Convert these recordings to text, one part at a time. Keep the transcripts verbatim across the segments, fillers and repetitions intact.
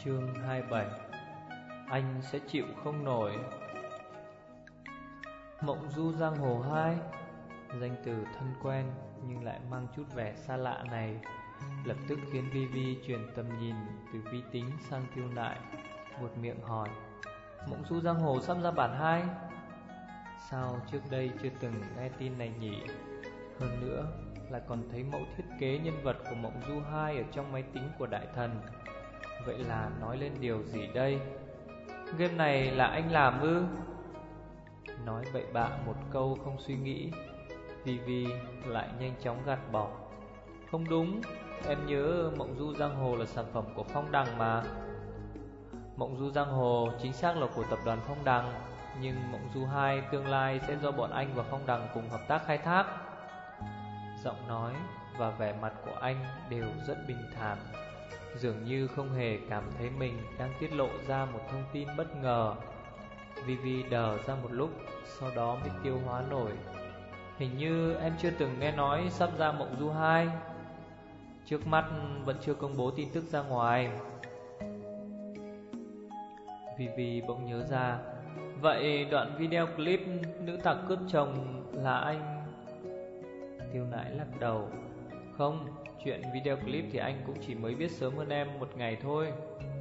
Chương hai mươi bảy. Anh sẽ chịu không nổi. Mộng du giang hồ hai. Danh từ thân quen nhưng lại mang chút vẻ xa lạ này lập tức khiến Vi Vi chuyển tầm nhìn từ Vi Tính sang Tiêu Nại, buột miệng hỏi: Mộng du giang hồ sắp ra bản hai? Sao trước đây chưa từng nghe tin này nhỉ? Hơn nữa lại còn thấy mẫu thiết kế nhân vật của Mộng du hai ở trong máy tính của Đại Thần. Vậy là nói lên điều gì đây? Game này là anh làm ư? Nói bậy bạ một câu không suy nghĩ, Vi Vi lại nhanh chóng gạt bỏ. Không đúng, em nhớ Mộng du giang hồ là sản phẩm của Phong Đằng mà. Mộng du giang hồ chính xác là của tập đoàn Phong Đằng, nhưng Mộng du hai tương lai sẽ do bọn anh và Phong Đằng cùng hợp tác khai thác. Giọng nói và vẻ mặt của anh đều rất bình thản, dường như không hề cảm thấy mình đang tiết lộ ra một thông tin bất ngờ. Vi Vi đờ ra một lúc, sau đó mới tiêu hóa nổi. Hình như em chưa từng nghe nói sắp ra Mộng du hai. Trước mắt vẫn chưa công bố tin tức ra ngoài. Vi Vi bỗng nhớ ra. Vậy đoạn video clip nữ tặc cướp chồng là anh? Tiêu Nại lắc đầu. Không, chuyện video clip thì anh cũng chỉ mới biết sớm hơn em một ngày thôi.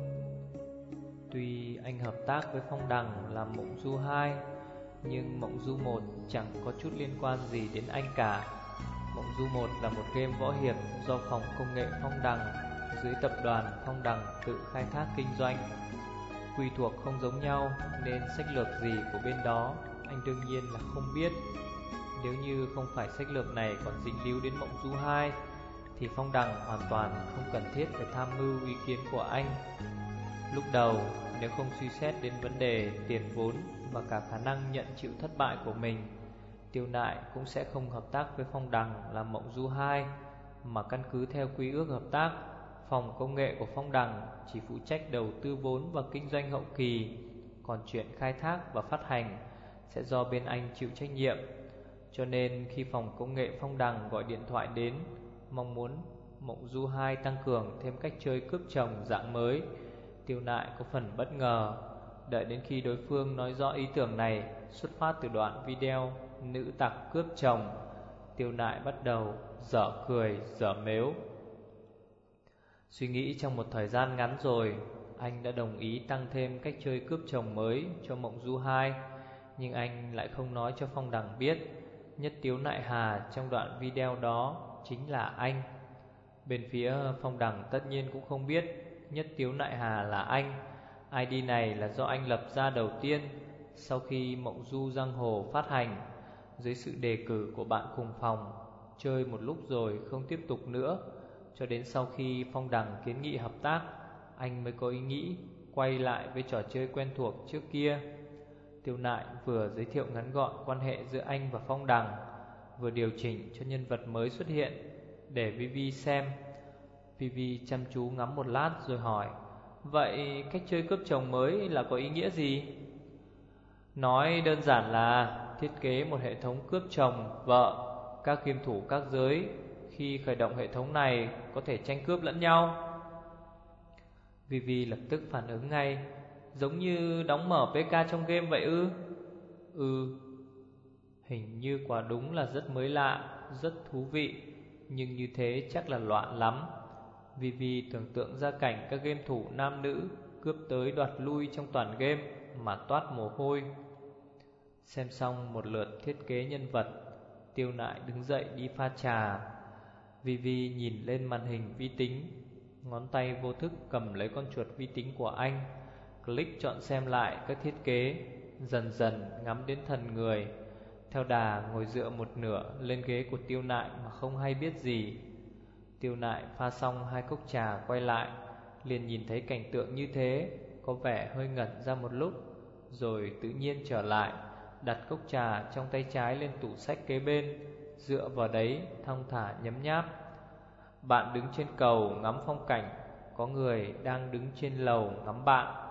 Tuy anh hợp tác với Phong Đằng làm Mộng du hai, nhưng Mộng du một chẳng có chút liên quan gì đến anh cả. Mộng du một là một game võ hiệp do phòng công nghệ Phong Đằng dưới tập đoàn Phong Đằng tự khai thác kinh doanh. Quy thuộc không giống nhau nên sách lược gì của bên đó anh đương nhiên là không biết. Nếu như không phải sách lược này còn dính líu đến Mộng du hai thì Phong Đằng hoàn toàn không cần thiết phải tham mưu ý kiến của anh. Lúc đầu nếu không suy xét đến vấn đề tiền vốn và cả khả năng nhận chịu thất bại của mình, Tiêu Nại cũng sẽ không hợp tác với Phong Đằng làm Mộng du hai, mà căn cứ theo quy ước hợp tác, phòng công nghệ của Phong Đằng chỉ phụ trách đầu tư vốn và kinh doanh hậu kỳ, còn chuyện khai thác và phát hành sẽ do bên anh chịu trách nhiệm. Cho nên khi phòng công nghệ Phong Đằng gọi điện thoại đến mong muốn Mộng du hai tăng cường thêm cách chơi cướp chồng dạng mới, Tiêu Nại có phần bất ngờ. Đợi đến khi đối phương nói rõ ý tưởng này xuất phát từ đoạn video nữ tặc cướp chồng, Tiêu Nại bắt đầu dở cười dở mếu. Suy nghĩ trong một thời gian ngắn rồi, anh đã đồng ý tăng thêm cách chơi cướp chồng mới cho Mộng du hai, nhưng anh lại không nói cho Phong Đằng biết Nhất Tiếu Nại Hà trong đoạn video đó chính là anh. Bên phía Phong Đằng tất nhiên cũng không biết Nhất Tiếu Nại Hà là anh. i đê này là do anh lập ra đầu tiên sau khi Mộng du giang hồ phát hành, dưới sự đề cử của bạn cùng phòng. Chơi một lúc rồi không tiếp tục nữa, cho đến sau khi Phong Đằng kiến nghị hợp tác, anh mới có ý nghĩ quay lại với trò chơi quen thuộc trước kia. Tiêu Nại vừa giới thiệu ngắn gọn quan hệ giữa anh và Phong Đằng, vừa điều chỉnh cho nhân vật mới xuất hiện để Vi Vi xem. Vi Vi chăm chú ngắm một lát rồi hỏi: Vậy cách chơi cướp chồng mới là có ý nghĩa gì? Nói đơn giản là thiết kế một hệ thống cướp chồng, vợ. Các game thủ các giới khi khởi động hệ thống này có thể tranh cướp lẫn nhau. Vi Vi lập tức phản ứng ngay: Giống như đóng mở pê ca trong game vậy ư? Ừ. Hình như quả đúng là rất mới lạ, rất thú vị, nhưng như thế chắc là loạn lắm. Vi Vi tưởng tượng ra cảnh các game thủ nam nữ cướp tới đoạt lui trong toàn game mà toát mồ hôi. Xem xong một lượt thiết kế nhân vật, Tiêu Nại đứng dậy đi pha trà. Vi Vi nhìn lên màn hình vi tính, ngón tay vô thức cầm lấy con chuột vi tính của anh, click chọn xem lại các thiết kế, dần dần ngắm đến thần người. Theo đà ngồi dựa một nửa lên ghế của Tiêu Nại mà không hay biết gì. Tiêu Nại pha xong hai cốc trà quay lại, liền nhìn thấy cảnh tượng như thế, có vẻ hơi ngẩn ra một lúc, rồi tự nhiên trở lại, đặt cốc trà trong tay trái lên tủ sách kế bên, dựa vào đấy thong thả nhấm nháp. Bạn đứng trên cầu ngắm phong cảnh, có người đang đứng trên lầu ngắm bạn.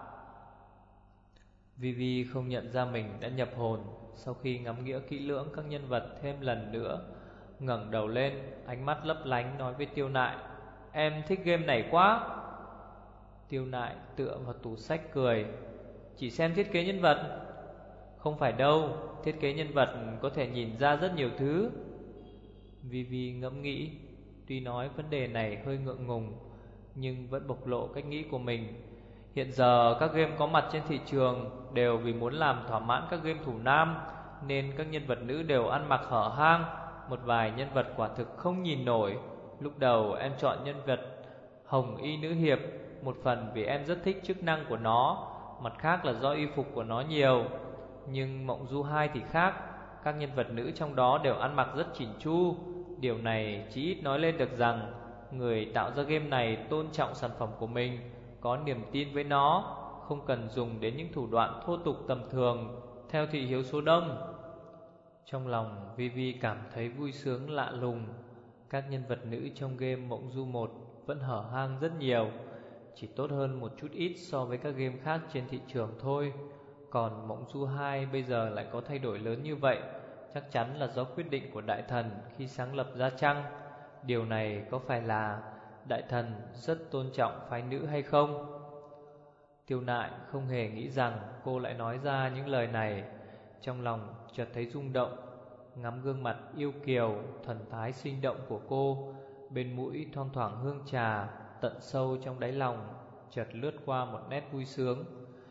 Vi Vi không nhận ra mình đã nhập hồn. Sau khi ngắm nghĩa kỹ lưỡng các nhân vật thêm lần nữa, ngẩng đầu lên, ánh mắt lấp lánh nói với Tiêu Nại: Em thích game này quá. Tiêu Nại tựa vào tủ sách cười. Chỉ xem thiết kế nhân vật? Không phải đâu, thiết kế nhân vật có thể nhìn ra rất nhiều thứ. Vivi ngẫm nghĩ. Tuy nói vấn đề này hơi ngượng ngùng, nhưng vẫn bộc lộ cách nghĩ của mình. Hiện giờ các game có mặt trên thị trường đều vì muốn làm thỏa mãn các game thủ nam, nên các nhân vật nữ đều ăn mặc hở hang. Một vài nhân vật quả thực không nhìn nổi. Lúc đầu em chọn nhân vật Hồng Y Nữ Hiệp, một phần vì em rất thích chức năng của nó, mặt khác là do y phục của nó nhiều. Nhưng Mộng Du hai thì khác, các nhân vật nữ trong đó đều ăn mặc rất chỉn chu. Điều này chỉ ít nói lên được rằng người tạo ra game này tôn trọng sản phẩm của mình, có niềm tin với nó, không cần dùng đến những thủ đoạn thô tục tầm thường theo thị hiếu số đông. Trong lòng Vivi cảm thấy vui sướng lạ lùng. Các nhân vật nữ trong game Mộng Du một vẫn hở hang rất nhiều, chỉ tốt hơn một chút ít so với các game khác trên thị trường thôi. Còn Mộng Du hai bây giờ lại có thay đổi lớn như vậy, chắc chắn là do quyết định của Đại Thần khi sáng lập ra chăng? Điều này có phải là Đại Thần rất tôn trọng phái nữ hay không? Tiêu Nại không hề nghĩ rằng cô lại nói ra những lời này. Trong lòng chợt thấy rung động, ngắm gương mặt yêu kiều, thần thái sinh động của cô, bên mũi thoang thoảng hương trà, tận sâu trong đáy lòng chợt lướt qua một nét vui sướng.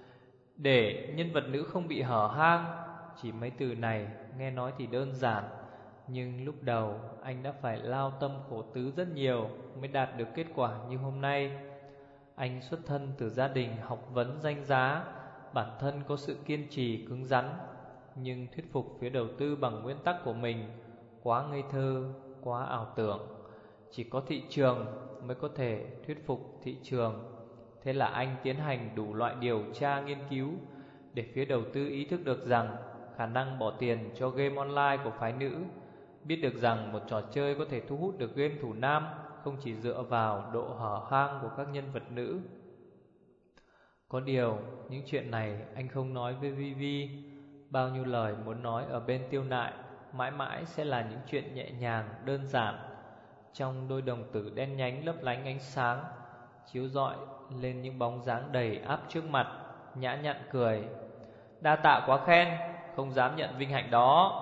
Để nhân vật nữ không bị hở hang, chỉ mấy từ này nghe nói thì đơn giản, nhưng lúc đầu anh đã phải lao tâm khổ tứ rất nhiều mới đạt được kết quả như hôm nay. Anh xuất thân từ gia đình học vấn danh giá, bản thân có sự kiên trì cứng rắn, nhưng thuyết phục phía đầu tư bằng nguyên tắc của mình quá ngây thơ, quá ảo tưởng. Chỉ có thị trường mới có thể thuyết phục thị trường. Thế là anh tiến hành đủ loại điều tra nghiên cứu, để phía đầu tư ý thức được rằng khả năng bỏ tiền cho game online của phái nữ, biết được rằng một trò chơi có thể thu hút được game thủ nam không chỉ dựa vào độ hở hang của các nhân vật nữ. Có điều những chuyện này anh không nói với Vivi. Bao nhiêu lời muốn nói ở bên Tiêu Nại mãi mãi sẽ là những chuyện nhẹ nhàng, đơn giản. Trong đôi đồng tử đen nhánh lấp lánh ánh sáng, chiếu rọi lên những bóng dáng đầy áp trước mặt, nhã nhặn cười. Đa tạ quá khen, không dám nhận vinh hạnh đó.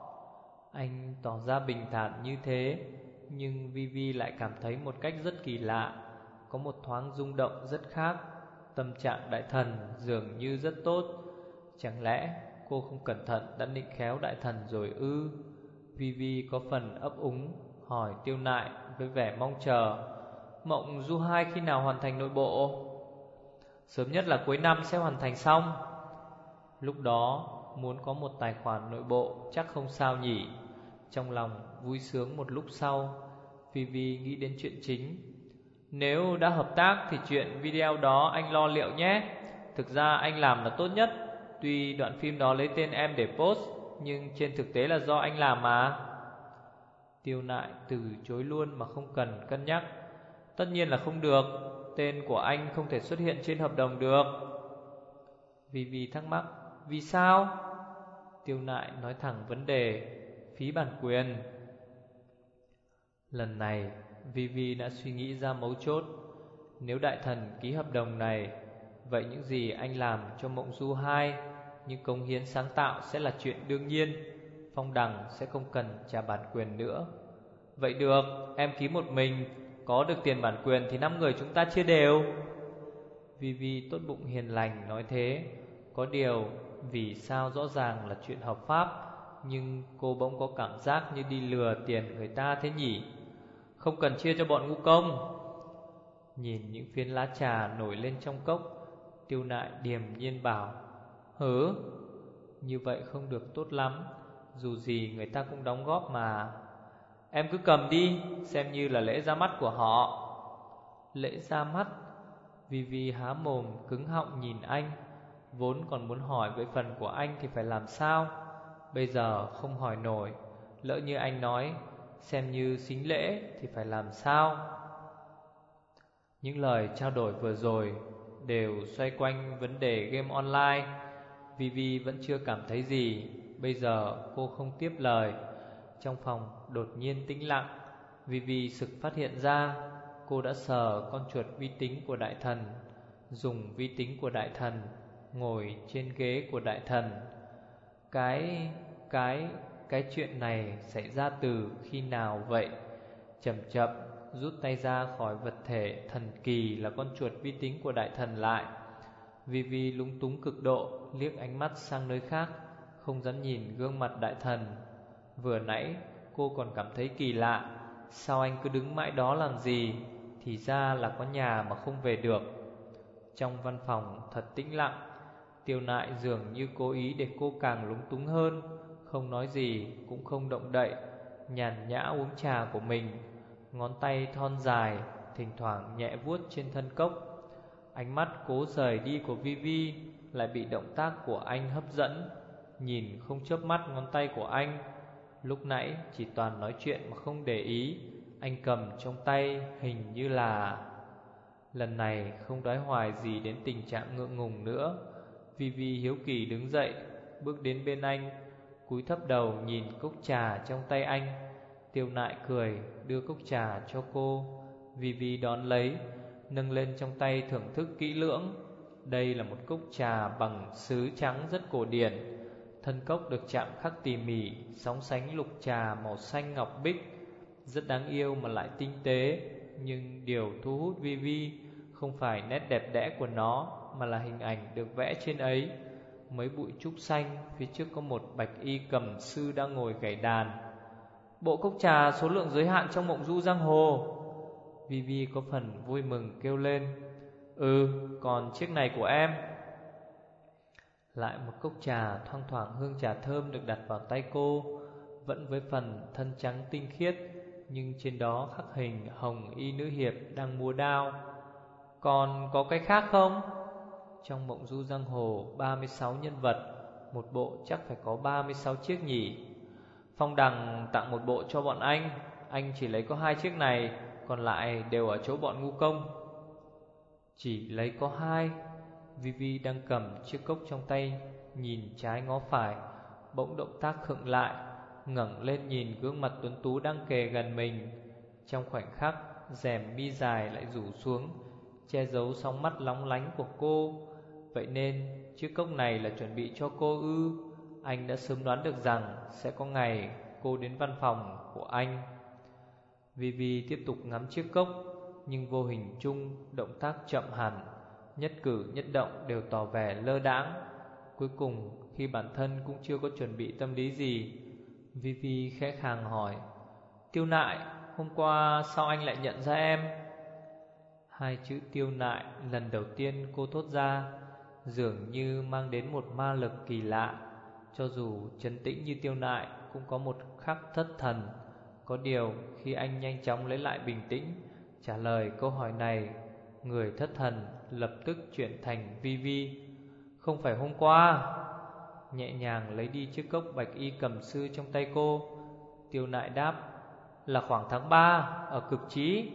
Anh tỏ ra bình thản như thế, nhưng Vivi lại cảm thấy một cách rất kỳ lạ, có một thoáng rung động rất khác. Tâm trạng Đại Thần dường như rất tốt. Chẳng lẽ cô không cẩn thận đã nịnh khéo Đại Thần rồi ư? Vivi có phần ấp úng hỏi Tiêu Nại với vẻ mong chờ. Mộng Du hai khi nào hoàn thành nội bộ? Sớm nhất là cuối năm sẽ hoàn thành xong. Lúc đó muốn có một tài khoản nội bộ chắc không sao nhỉ? Trong lòng vui sướng một lúc sau, Vivi nghĩ đến chuyện chính. Nếu đã hợp tác thì chuyện video đó anh lo liệu nhé. Thực ra anh làm là tốt nhất. Tuy đoạn phim đó lấy tên em để post, nhưng trên thực tế là do anh làm mà. Tiêu Nại từ chối luôn mà không cần cân nhắc. Tất nhiên là không được, tên của anh không thể xuất hiện trên hợp đồng được. Vivi thắc mắc, vì sao? Tiêu Nại nói thẳng vấn đề, phí bản quyền. Lần này Vivi đã suy nghĩ ra mấu chốt. Nếu Đại Thần ký hợp đồng này, vậy những gì anh làm cho Mộng Du hai, những cống hiến sáng tạo sẽ là chuyện đương nhiên. Phong Đằng sẽ không cần trả bản quyền nữa. Vậy được, em ký một mình, có được tiền bản quyền thì năm người chúng ta chia đều. Vivi tốt bụng hiền lành nói thế. Có điều vì sao rõ ràng là chuyện hợp pháp, nhưng cô bỗng có cảm giác như đi lừa tiền người ta thế nhỉ? Không cần chia cho bọn ngu công. Nhìn những phiến lá trà nổi lên trong cốc, Tiêu Nại điềm nhiên bảo, hứ, như vậy không được tốt lắm. Dù gì người ta cũng đóng góp mà. Em cứ cầm đi, xem như là lễ ra mắt của họ. Lễ ra mắt? Vivi há mồm cứng họng nhìn anh. Vốn còn muốn hỏi về phần của anh thì phải làm sao, bây giờ không hỏi nổi. Lỡ như anh nói xem như sính lễ thì phải làm sao? Những lời trao đổi vừa rồi đều xoay quanh vấn đề game online. Vivi vẫn chưa cảm thấy gì. Bây giờ cô không tiếp lời. Trong phòng đột nhiên tĩnh lặng. Vivi sực phát hiện ra cô đã sờ con chuột vi tính của Đại Thần. dùng vi tính của đại thần, ngồi trên ghế của đại thần. Cái, cái, cái chuyện này xảy ra từ khi nào vậy? Chậm chậm rút tay ra khỏi vật thể thần kỳ là con chuột vi tính của đại thần lại. Vivi lúng túng cực độ, liếc ánh mắt sang nơi khác, không dám nhìn gương mặt đại thần. Vừa nãy cô còn cảm thấy kỳ lạ, sao anh cứ đứng mãi đó làm gì? Thì ra là có nhà mà không về được. Trong văn phòng thật tĩnh lặng. Tiêu Nại dường như cố ý để cô càng lúng túng hơn, không nói gì cũng không động đậy, nhàn nhã uống trà của mình. Ngón tay thon dài thỉnh thoảng nhẹ vuốt trên thân cốc. Ánh mắt cố rời đi của Vivi lại bị động tác của anh hấp dẫn. Nhìn không chớp mắt ngón tay của anh. Lúc nãy chỉ toàn nói chuyện mà không để ý. Anh cầm trong tay hình như là... Lần này không đoái hoài gì đến tình trạng ngượng ngùng nữa. Vivi hiếu kỳ đứng dậy, bước đến bên anh, cúi thấp đầu nhìn cốc trà trong tay anh. Tiêu Nại cười đưa cốc trà cho cô. Vivi đón lấy, nâng lên trong tay thưởng thức kỹ lưỡng. Đây là một cốc trà bằng sứ trắng rất cổ điển. Thân cốc được chạm khắc tỉ mỉ, sóng sánh lục trà màu xanh ngọc bích, rất đáng yêu mà lại tinh tế. Nhưng điều thu hút Vivi không phải nét đẹp đẽ của nó, mà là hình ảnh được vẽ trên ấy. Mấy bụi trúc xanh, phía trước có một bạch y cầm sư đang ngồi gảy đàn. Bộ cốc trà số lượng giới hạn trong mộng du giang hồ. Vivi có phần vui mừng kêu lên. Ừ, còn chiếc này của em. Lại một cốc trà thoang thoảng hương trà thơm được đặt vào tay cô, vẫn với phần thân trắng tinh khiết, nhưng trên đó khắc hình hồng y nữ hiệp đang múa đao. Còn có cái khác không? Trong mộng du giang hồ ba mươi sáu nhân vật, một bộ chắc phải có ba mươi sáu chiếc nhỉ. Phong Đằng tặng một bộ cho bọn anh, anh chỉ lấy có hai chiếc này, còn lại đều ở chỗ bọn ngu công. Chỉ lấy có hai. Vivi đang cầm chiếc cốc trong tay, nhìn trái ngó phải, bỗng động tác khựng lại, ngẩng lên nhìn gương mặt tuấn tú đang kề gần mình. Trong khoảnh khắc, rèm mi dài lại rủ xuống, che giấu sóng mắt lóng lánh của cô. Vậy nên chiếc cốc này là chuẩn bị cho cô ư? Anh đã sớm đoán được rằng sẽ có ngày cô đến văn phòng của anh. Vivi tiếp tục ngắm chiếc cốc, nhưng vô hình chung động tác chậm hẳn, nhất cử nhất động đều tỏ vẻ lơ đãng. Cuối cùng khi bản thân cũng chưa có chuẩn bị tâm lý gì, Vivi khẽ khàng hỏi: Tiêu Nại, hôm qua sao anh lại nhận ra em? Hai chữ Tiêu Nại lần đầu tiên cô thốt ra, dường như mang đến một ma lực kỳ lạ. Cho dù trấn tĩnh như Tiêu Nại cũng có một khắc thất thần. Có điều khi anh nhanh chóng lấy lại bình tĩnh, trả lời câu hỏi này, người thất thần lập tức chuyển thành Vivi. Không phải hôm qua. Nhẹ nhàng lấy đi chiếc cốc bạch y cầm sư trong tay cô, Tiêu Nại đáp: Là khoảng tháng ba, ở Cực Chí.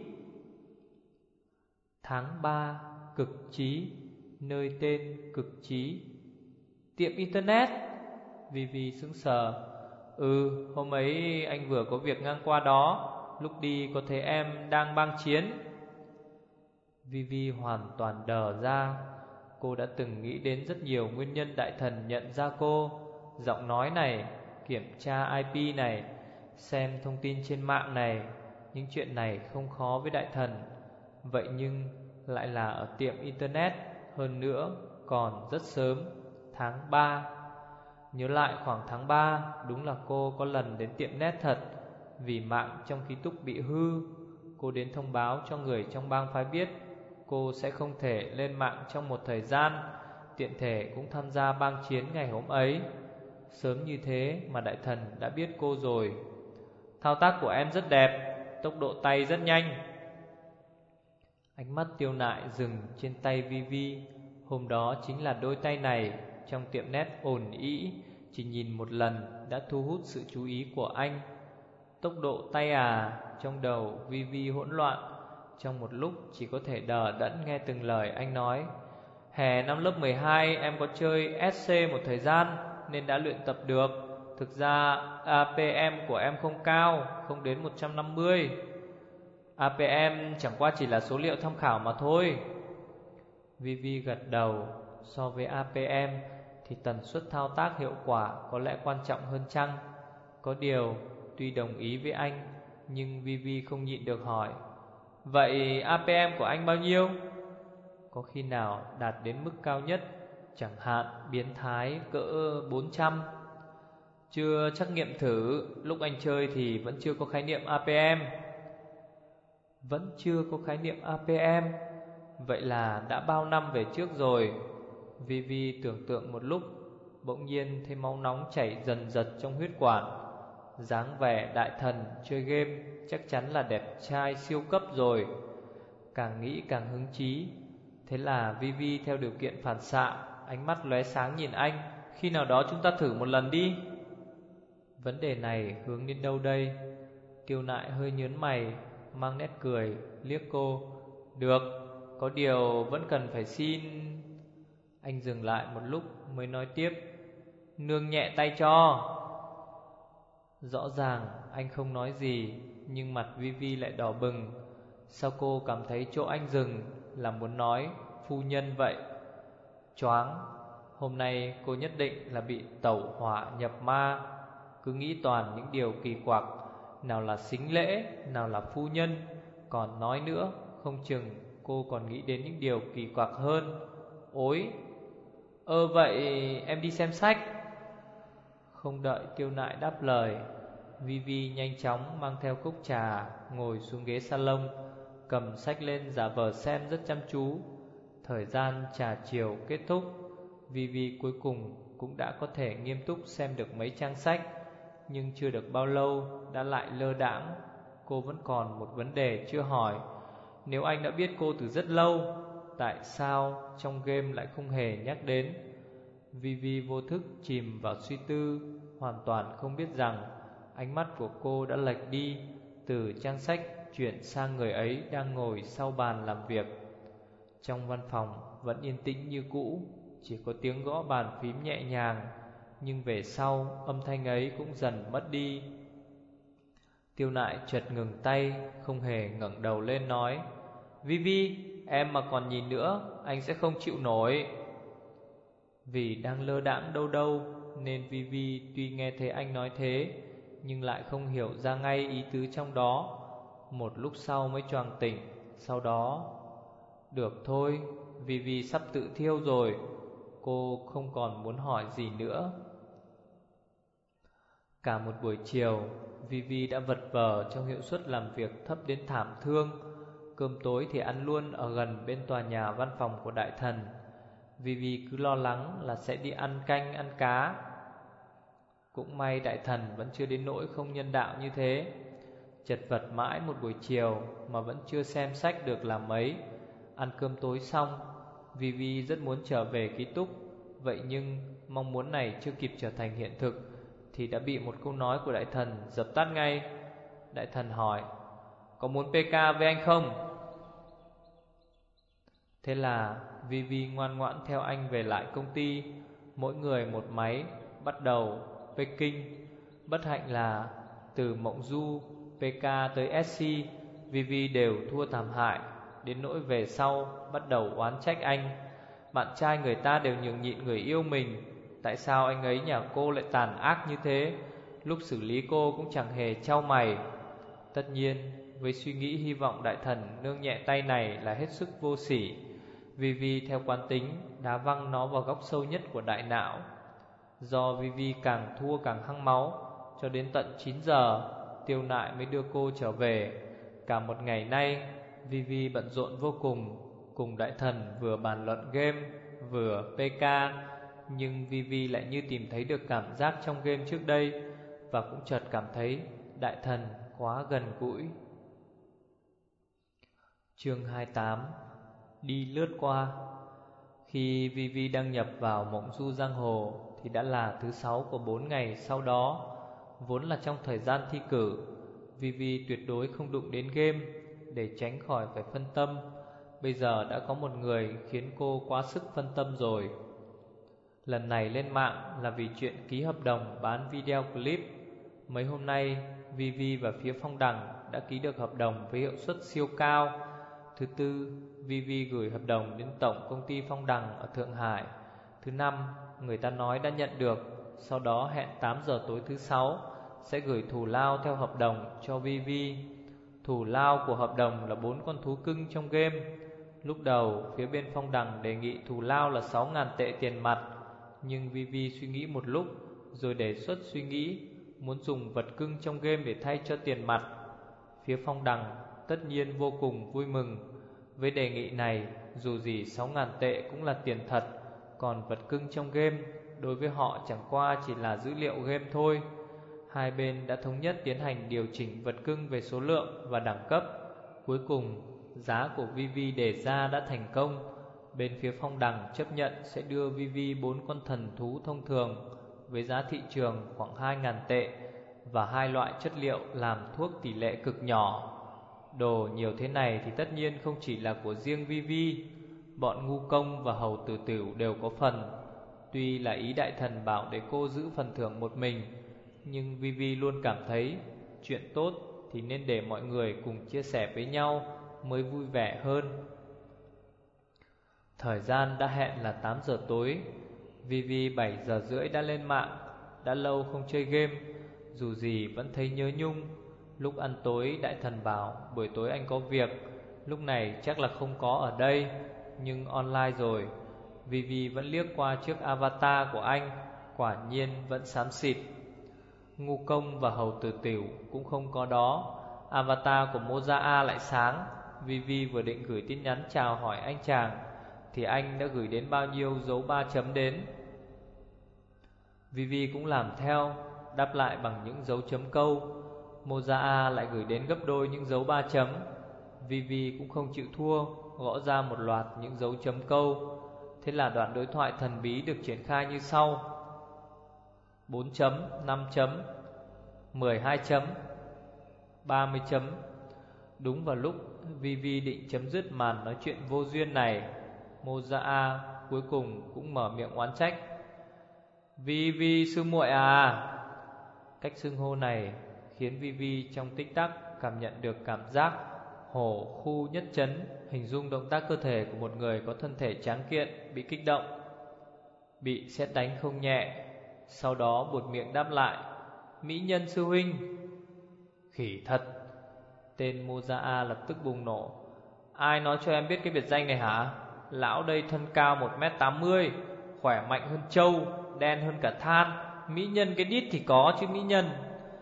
Tháng ba, Cực Chí, nơi tên Cực Chí. Tiệm internet. Vivi sững sờ. Ừ, hôm ấy anh vừa có việc ngang qua đó, lúc đi có thấy em đang bang chiến. Vivi hoàn toàn đờ ra. Cô đã từng nghĩ đến rất nhiều nguyên nhân đại thần nhận ra cô. Giọng nói này, kiểm tra i pê này, xem thông tin trên mạng này. Những chuyện này không khó với đại thần. Vậy nhưng lại là ở tiệm internet, hơn nữa còn rất sớm, tháng ba. Nhớ lại khoảng tháng ba, đúng là cô có lần đến tiệm net thật. Vì mạng trong ký túc bị hư, cô đến thông báo cho người trong bang phái biết cô sẽ không thể lên mạng trong một thời gian, tiện thể cũng tham gia bang chiến ngày hôm ấy. Sớm như thế mà đại thần đã biết cô rồi. Thao tác của em rất đẹp, tốc độ tay rất nhanh. Ánh mắt Tiêu Nại dừng trên tay Vivi. Hôm đó chính là đôi tay này trong tiệm net ồn ĩ, chỉ nhìn một lần đã thu hút sự chú ý của anh. Tốc độ tay à? Trong đầu Vivi hỗn loạn, trong một lúc chỉ có thể đờ đẫn nghe từng lời anh nói. Hè năm lớp mười hai em có chơi ét xê một thời gian nên đã luyện tập được. Thực ra a pê em của em không cao, không đến một trăm năm mươi. a pê em chẳng qua chỉ là số liệu tham khảo mà thôi. Vivi gật đầu. So với a pê em thì tần suất thao tác hiệu quả có lẽ quan trọng hơn chăng? Có điều, tuy đồng ý với anh, nhưng Vivi không nhịn được hỏi: vậy a pê em của anh bao nhiêu? Có khi nào đạt đến mức cao nhất, chẳng hạn biến thái cỡ bốn trăm? Chưa trắc nghiệm thử, lúc anh chơi thì vẫn chưa có khái niệm a pê em. Vẫn chưa có khái niệm a pê em? Vậy là đã bao năm về trước rồi. Vivi tưởng tượng một lúc, bỗng nhiên thấy máu nóng chảy dần dật trong huyết quản. Dáng vẻ đại thần chơi game chắc chắn là đẹp trai siêu cấp rồi. Càng nghĩ càng hứng chí. Thế là Vivi theo điều kiện phản xạ, ánh mắt lóe sáng nhìn anh: khi nào đó chúng ta thử một lần đi. Vấn đề này hướng đến đâu đây? Kiều Nại hơi nhớn mày, mang nét cười, liếc cô: được, có điều vẫn cần phải xin. Anh dừng lại một lúc mới nói tiếp: nương nhẹ tay cho. Rõ ràng anh không nói gì, nhưng mặt Vivi lại đỏ bừng. Sao cô cảm thấy chỗ anh dừng là muốn nói phu nhân vậy? Choáng. Hôm nay cô nhất định là bị tẩu hỏa nhập ma. Cứ nghĩ toàn những điều kỳ quặc, nào là sính lễ, nào là phu nhân. Còn nói nữa, không chừng cô còn nghĩ đến những điều kỳ quặc hơn. Ối, ơ vậy em đi xem sách. Không đợi Kiêu Nại đáp lời, Vivi nhanh chóng mang theo cốc trà, ngồi xuống ghế salon, cầm sách lên giả vờ xem rất chăm chú. Thời gian trà chiều kết thúc, Vivi cuối cùng cũng đã có thể nghiêm túc xem được mấy trang sách. Nhưng chưa được bao lâu đã lại lơ đãng. Cô vẫn còn một vấn đề chưa hỏi: nếu anh đã biết cô từ rất lâu, tại sao trong game lại không hề nhắc đến? Vivi vô thức chìm vào suy tư, hoàn toàn không biết rằng ánh mắt của cô đã lệch đi, từ trang sách chuyển sang người ấy đang ngồi sau bàn làm việc. Trong văn phòng vẫn yên tĩnh như cũ, chỉ có tiếng gõ bàn phím nhẹ nhàng. Nhưng về sau âm thanh ấy cũng dần mất đi. Tiêu Nại chợt ngừng tay, không hề ngẩng đầu lên nói: Vivi, em mà còn nhìn nữa, anh sẽ không chịu nổi. Vì đang lơ đãng đâu đâu, nên Vivi tuy nghe thấy anh nói thế, nhưng lại không hiểu ra ngay ý tứ trong đó. Một lúc sau mới choàng tỉnh. Sau đó: được thôi, Vivi sắp tự thiêu rồi. Cô không còn muốn hỏi gì nữa. Cả một buổi chiều, Vivi đã vật vờ trong hiệu suất làm việc thấp đến thảm thương. Cơm tối thì ăn luôn ở gần bên tòa nhà văn phòng của đại thần. Vivi cứ lo lắng là sẽ đi ăn canh ăn cá. Cũng may đại thần vẫn chưa đến nỗi không nhân đạo như thế. Chật vật mãi một buổi chiều mà vẫn chưa xem sách được làm mấy. Ăn cơm tối xong, Vivi rất muốn trở về ký túc. Vậy nhưng mong muốn này chưa kịp trở thành hiện thực thì đã bị một câu nói của đại thần dập tắt ngay. Đại thần hỏi: có muốn pê ca với anh không? Thế là Vivi ngoan ngoãn theo anh về lại công ty. Mỗi người một máy, bắt đầu Peking. Bất hạnh là từ Mộng Du, pê ca tới ét xê, Vivi đều thua thảm hại, đến nỗi về sau bắt đầu oán trách anh. Bạn trai người ta đều nhường nhịn người yêu mình, tại sao anh ấy nhà cô lại tàn ác như thế? Lúc xử lý cô cũng chẳng hề chau mày. Tất nhiên, với suy nghĩ hy vọng đại thần nương nhẹ tay này là hết sức vô sỉ, Vivi theo quán tính đá văng nó vào góc sâu nhất của đại não. Do Vivi càng thua càng hăng máu, cho đến tận chín giờ Tiêu Nại mới đưa cô trở về. Cả một ngày nay Vivi bận rộn vô cùng, cùng đại thần vừa bàn luận game vừa pê ca. Nhưng Vivi lại như tìm thấy được cảm giác trong game trước đây, và cũng chợt cảm thấy đại thần quá gần gũi. Chương hai mươi tám. Đi lướt qua. Khi Vivi đăng nhập vào Mộng Du Giang Hồ thì đã là thứ sáu của bốn ngày sau đó. Vốn là trong thời gian thi cử, Vivi tuyệt đối không đụng đến game để tránh khỏi phải phân tâm. Bây giờ đã có một người khiến cô quá sức phân tâm rồi. Lần này lên mạng là vì chuyện ký hợp đồng bán video clip. Mấy hôm nay Vivi và phía Phong Đằng đã ký được hợp đồng với hiệu suất siêu cao. Thứ tư, vê vê gửi hợp đồng đến tổng công ty Phong Đằng ở Thượng Hải. Thứ năm, người ta nói đã nhận được. Sau đó hẹn tám giờ tối thứ sáu sẽ gửi thù lao theo hợp đồng cho vê vê. Thù lao của hợp đồng là bốn con thú cưng trong game. Lúc đầu phía bên Phong Đằng đề nghị thù lao là sáu nghìn tệ tiền mặt, nhưng vê vê suy nghĩ một lúc rồi đề xuất suy nghĩ muốn dùng vật cưng trong game để thay cho tiền mặt. Phía Phong Đằng tất nhiên vô cùng vui mừng với đề nghị này, dù gì sáu nghìn tệ cũng là tiền thật, còn vật cưng trong game đối với họ chẳng qua chỉ là dữ liệu game thôi. Hai bên đã thống nhất tiến hành điều chỉnh vật cưng về số lượng và đẳng cấp. Cuối cùng, giá của vê vê đề ra đã thành công. Bên phía Phong Đằng chấp nhận sẽ đưa vê vê bốn con thần thú thông thường với giá thị trường khoảng hai nghìn tệ và hai loại chất liệu làm thuốc tỷ lệ cực nhỏ. Đồ nhiều thế này thì tất nhiên không chỉ là của riêng vê vê, bọn Ngu Công và Hầu Tử Tửu đều có phần. Tuy là ý đại thần bảo để cô giữ phần thưởng một mình, nhưng vê vê luôn cảm thấy chuyện tốt thì nên để mọi người cùng chia sẻ với nhau mới vui vẻ hơn. Thời gian đã hẹn là tám giờ tối. vê vê bảy giờ rưỡi đã lên mạng. Đã lâu không chơi game, dù gì vẫn thấy nhớ Nhung. Lúc ăn tối đại thần bảo buổi tối anh có việc, lúc này chắc là không có ở đây, nhưng online rồi. vê vê vẫn liếc qua chiếc avatar của anh, quả nhiên vẫn xám xịt. Ngu Công và Hầu Tử Tửu cũng không có đó. Avatar của Moza A lại sáng. vê vê vừa định gửi tin nhắn chào hỏi anh chàng thì anh đã gửi đến bao nhiêu dấu ba chấm đến. vê vê cũng làm theo, đáp lại bằng những dấu chấm câu. Moza A lại gửi đến gấp đôi những dấu ba chấm. vê vê cũng không chịu thua, gõ ra một loạt những dấu chấm câu. Thế là đoạn đối thoại thần bí được triển khai như sau: bốn chấm, năm chấm, mười hai chấm, ba mươi chấm. Đúng vào lúc vê vê định chấm dứt màn nói chuyện vô duyên này, Moza A cuối cùng cũng mở miệng oán trách: vê vê sư muội à. Cách xưng hô này khiến vê vê trong tích tắc cảm nhận được cảm giác hổ khu nhất chấn, hình dung động tác cơ thể của một người có thân thể tráng kiện bị kích động, bị sét đánh không nhẹ. Sau đó buột miệng đáp lại: mỹ nhân sư huynh. Khỉ thật. Tên Moza A lập tức bùng nổ: ai nói cho em biết cái biệt danh này hả? Lão đây thân cao một mét tám mươi, khỏe mạnh hơn trâu, đen hơn cả than. Mỹ nhân cái đít thì có chứ mỹ nhân.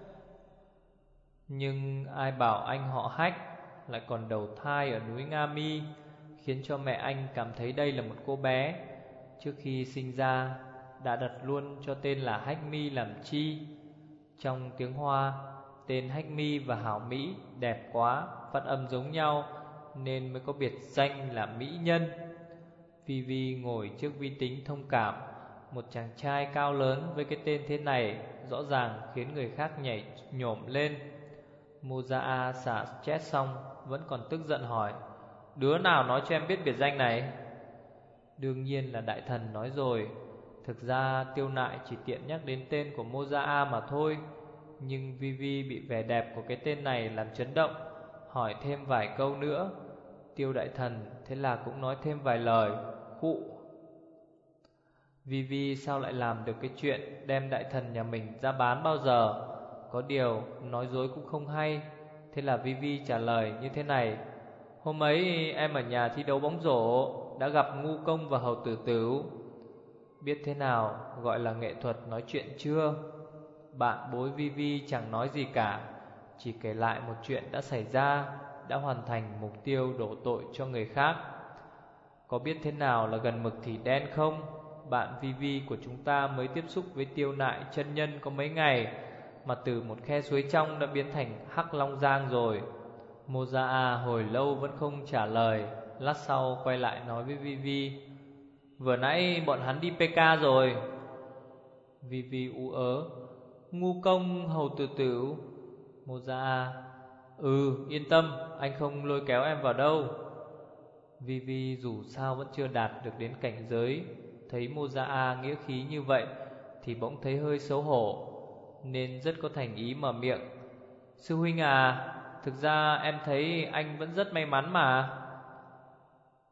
Nhưng ai bảo anh họ Hách, lại còn đầu thai ở núi Nga Mi, khiến cho mẹ anh cảm thấy đây là một cô bé. Trước khi sinh ra đã đặt luôn cho tên là Hách Mi làm chi. Trong tiếng Hoa, tên Hách Mi và Hảo Mỹ đẹp quá, phát âm giống nhau nên mới có biệt danh là mỹ nhân. vê vê ngồi trước vi tính thông cảm. Một chàng trai cao lớn với cái tên thế này rõ ràng khiến người khác nhảy nhổm lên. Moza A xả stress xong vẫn còn tức giận hỏi: đứa nào nói cho em biết biệt danh này? Đương nhiên là đại thần nói rồi. Thực ra Tiêu Nại chỉ tiện nhắc đến tên của Moza A mà thôi. Nhưng vê vê bị vẻ đẹp của cái tên này làm chấn động, hỏi thêm vài câu nữa. Tiêu đại thần thế là cũng nói thêm vài lời. Khụ. vê vê sao lại làm được cái chuyện đem đại thần nhà mình ra bán bao giờ? Có điều nói dối cũng không hay. Thế là vê vê trả lời như thế này: hôm ấy em ở nhà thi đấu bóng rổ, đã gặp Ngu Công và Hầu Tử Tửu. Biết thế nào gọi là nghệ thuật nói chuyện chưa? Bạn bối vê vê chẳng nói gì cả, chỉ kể lại một chuyện đã xảy ra, đã hoàn thành mục tiêu đổ tội cho người khác. Có biết thế nào là gần mực thì đen không? Bạn vê vê của chúng ta mới tiếp xúc với Tiêu Nại chân nhân có mấy ngày mà từ một khe suối trong đã biến thành Hắc Long Giang rồi. Moza A hồi lâu vẫn không trả lời. Lát sau quay lại nói với vê vê: vừa nãy bọn hắn đi pê ca rồi. vê vê ú ớ: Ngu Công, Hầu Tử Tửu. Moza A: ừ, yên tâm, anh không lôi kéo em vào đâu. vê vê dù sao vẫn chưa đạt được đến cảnh giới, thấy Moza A nghĩa khí như vậy thì bỗng thấy hơi xấu hổ, nên rất có thành ý mở miệng: sư huynh à, thực ra em thấy anh vẫn rất may mắn mà.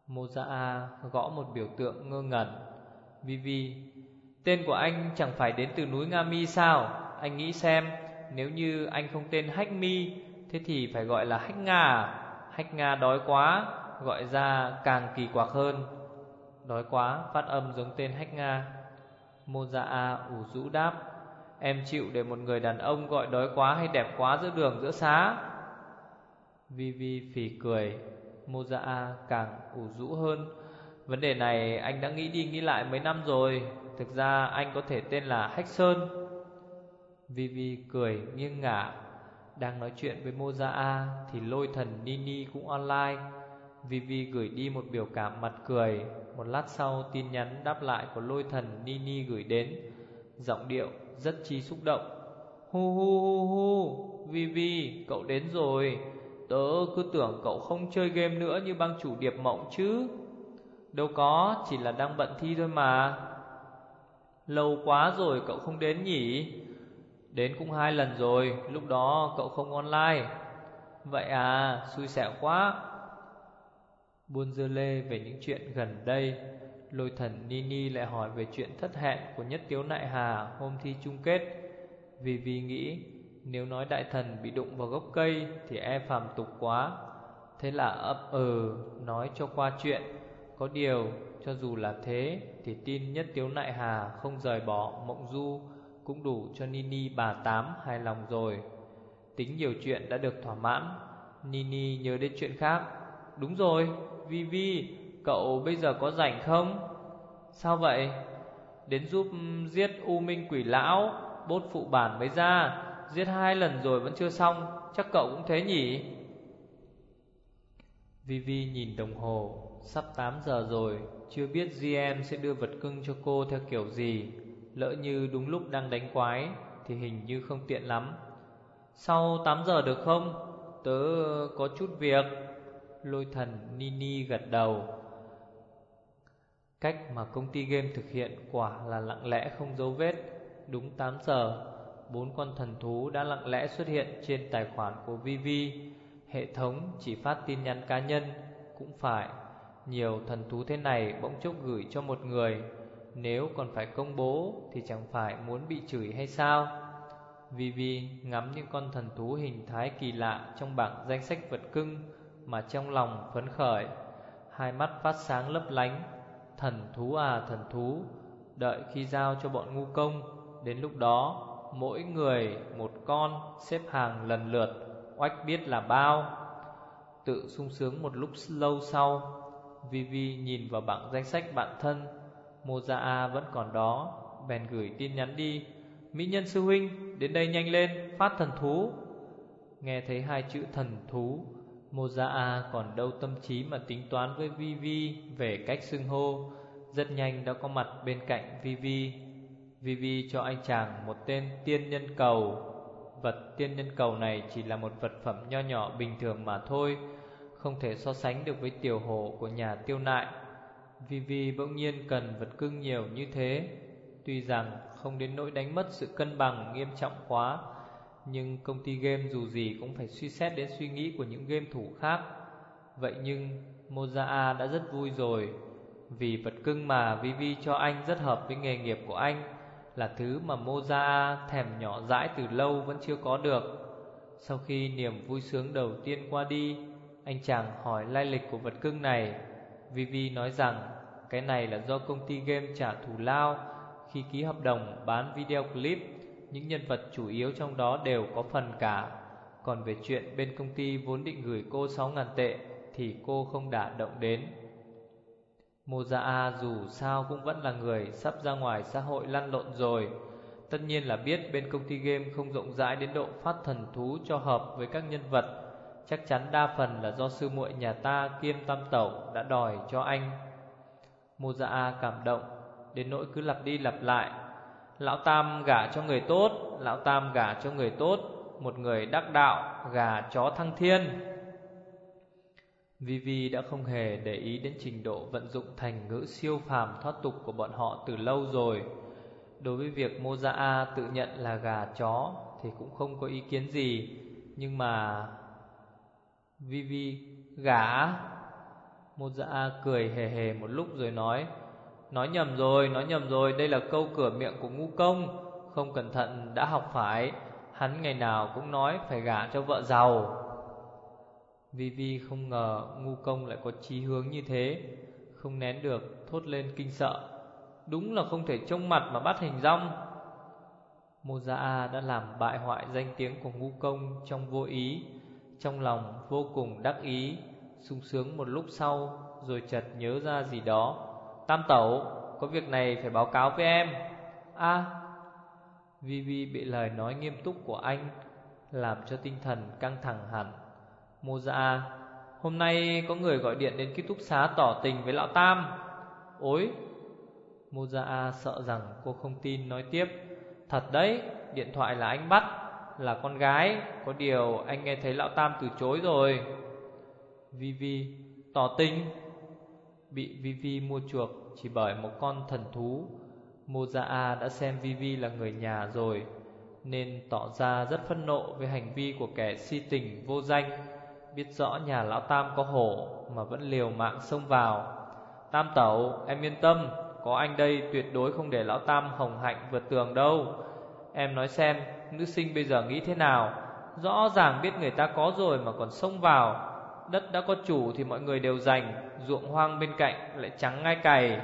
Moza gõ một biểu tượng ngơ ngẩn. Vivi: tên của anh chẳng phải đến từ núi Nga Mi sao? Anh nghĩ xem, nếu như anh không tên Hách Mi, thế thì phải gọi là Hách Nga à? Hách Nga đói quá, gọi ra càng kỳ quặc hơn. Đói quá phát âm giống tên Hách Nga. Moza ủ rũ đáp: em chịu để một người đàn ông gọi đói quá hay đẹp quá giữa đường giữa xá? Vivi phì cười. Moza càng ủ rũ hơn: vấn đề này anh đã nghĩ đi nghĩ lại mấy năm rồi. Thực ra anh có thể tên là Hách Sơn. Vivi cười nghiêng ngả. Đang nói chuyện với Moza thì lôi thần Nini cũng online. Vivi gửi đi một biểu cảm mặt cười. Một lát sau tin nhắn đáp lại của lôi thần Nini gửi đến, giọng điệu rất chi xúc động: hu hu hu hu, Vivi, cậu đến rồi. Tớ cứ tưởng cậu không chơi game nữa như bang chủ Điệp Mộng chứ. Đâu có, chỉ là đang bận thi thôi mà. Lâu quá rồi cậu không đến nhỉ? Đến cũng hai lần rồi, lúc đó cậu không online. Vậy à, xui xẻo quá. Buôn dưa lê về những chuyện gần đây, lôi thần Nini lại hỏi về chuyện thất hẹn của Nhất Tiếu Nại Hà hôm thi chung kết. Vì vì nghĩ nếu nói đại thần bị đụng vào gốc cây thì e phàm tục quá. Thế là ấp ừ nói cho qua chuyện. Có điều cho dù là thế thì tin Nhất Tiếu Nại Hà không rời bỏ Mộng Du cũng đủ cho Nini bà Tám hài lòng rồi. Tính nhiều chuyện đã được thỏa mãn, Nini nhớ đến chuyện khác. Đúng rồi, Vivi, cậu bây giờ có rảnh không? Sao vậy? Đến giúp giết U Minh Quỷ Lão, bốt phụ bản mới ra. Giết hai lần rồi vẫn chưa xong, chắc cậu cũng thế nhỉ? Vivi nhìn đồng hồ, sắp tám giờ rồi. Chưa biết giê em sẽ đưa vật cưng cho cô theo kiểu gì. Lỡ như đúng lúc đang đánh quái thì hình như không tiện lắm. Sau tám giờ được không? Tớ có chút việc. Lôi thần Nini gật đầu. Cách mà công ty game thực hiện quả là lặng lẽ không dấu vết. Đúng tám giờ, bốn con thần thú đã lặng lẽ xuất hiện trên tài khoản của Vivi. Hệ thống chỉ phát tin nhắn cá nhân. Cũng phải, nhiều thần thú thế này bỗng chốc gửi cho một người, nếu còn phải công bố thì chẳng phải muốn bị chửi hay sao? Vivi ngắm những con thần thú hình thái kỳ lạ trong bảng danh sách vật cưng mà trong lòng phấn khởi. Hai mắt phát sáng lấp lánh. Thần thú à thần thú, đợi khi giao cho bọn ngu công, đến lúc đó mỗi người một con, xếp hàng lần lượt, oách biết là bao. Tự sung sướng một lúc lâu sau, Vivi nhìn vào bảng danh sách bạn thân. Moza vẫn còn đó, bèn gửi tin nhắn đi: Mỹ nhân sư huynh, đến đây nhanh lên, phát thần thú. Nghe thấy hai chữ thần thú, Moza còn đâu tâm trí mà tính toán với Vivi về cách xưng hô. Rất nhanh đã có mặt bên cạnh Vivi. Vivi cho anh chàng một tên tiên nhân cầu. Vật tiên nhân cầu này chỉ là một vật phẩm nho nhỏ bình thường mà thôi, không thể so sánh được với tiểu hổ của nhà Tiêu Nại. Vivi bỗng nhiên cần vật cưng nhiều như thế. Tuy rằng không đến nỗi đánh mất sự cân bằng nghiêm trọng quá, nhưng công ty game dù gì cũng phải suy xét đến suy nghĩ của những game thủ khác. Vậy nhưng Moza đã rất vui rồi, vì vật cưng mà Vivi cho anh rất hợp với nghề nghiệp của anh, là thứ mà Moza thèm nhỏ dãi từ lâu vẫn chưa có được. Sau khi niềm vui sướng đầu tiên qua đi, anh chàng hỏi lai lịch của vật cưng này. Vivi nói rằng cái này là do công ty game trả thù lao khi ký hợp đồng bán video clip. Những nhân vật chủ yếu trong đó đều có phần cả. Còn về chuyện bên công ty vốn định gửi cô sáu ngàn tệ thì cô không đả động đến. Moza dù sao cũng vẫn là người sắp ra ngoài xã hội lăn lộn rồi. Tất nhiên là biết bên công ty game không rộng rãi đến độ phát thần thú cho hợp với các nhân vật. Chắc chắn đa phần là do sư muội nhà ta Kiêm Tam Tẩu đã đòi cho anh. Moza cảm động đến nỗi cứ lặp đi lặp lại: Lão Tam gả cho người tốt, Lão Tam gả cho người tốt, một người đắc đạo, gà chó thăng thiên. Vivi đã không hề để ý đến trình độ vận dụng thành ngữ siêu phàm thoát tục của bọn họ từ lâu rồi. Đối với việc Moza tự nhận là gà chó thì cũng không có ý kiến gì. Nhưng mà Vivi gả Moza cười hề hề một lúc rồi nói: Nói nhầm rồi, nói nhầm rồi, đây là câu cửa miệng của ngu công. Không cẩn thận đã học phải. Hắn ngày nào cũng nói phải gả cho vợ giàu. Vivi không ngờ ngu công lại có chí hướng như thế, không nén được thốt lên kinh sợ: Đúng là không thể trông mặt mà bắt hình dong. Moza đã làm bại hoại danh tiếng của ngu công trong vô ý. Trong lòng vô cùng đắc ý, sung sướng một lúc sau, rồi chợt nhớ ra gì đó: Tam tẩu, có việc này phải báo cáo với em. À, Vivi bị lời nói nghiêm túc của anh làm cho tinh thần căng thẳng hẳn. Moza, hôm nay có người gọi điện đến ký túc xá tỏ tình với lão Tam. Ôi! Moza sợ rằng cô không tin, nói tiếp: Thật đấy, điện thoại là anh bắt, là con gái. Có điều anh nghe thấy lão Tam từ chối rồi. Vivi: Tỏ tình? Bị Vivi mua chuộc chỉ bởi một con thần thú. Moza đã xem Vivi là người nhà rồi, nên tỏ ra rất phẫn nộ với hành vi của kẻ si tình vô danh. Biết rõ nhà lão Tam có hổ mà vẫn liều mạng xông vào. Tam tẩu, em yên tâm, có anh đây tuyệt đối không để lão Tam hồng hạnh vượt tường đâu. Em nói xem, nữ sinh bây giờ nghĩ thế nào? Rõ ràng biết người ta có rồi mà còn xông vào. Đất đã có chủ thì mọi người đều giành, ruộng hoang bên cạnh lại trắng ngai cày.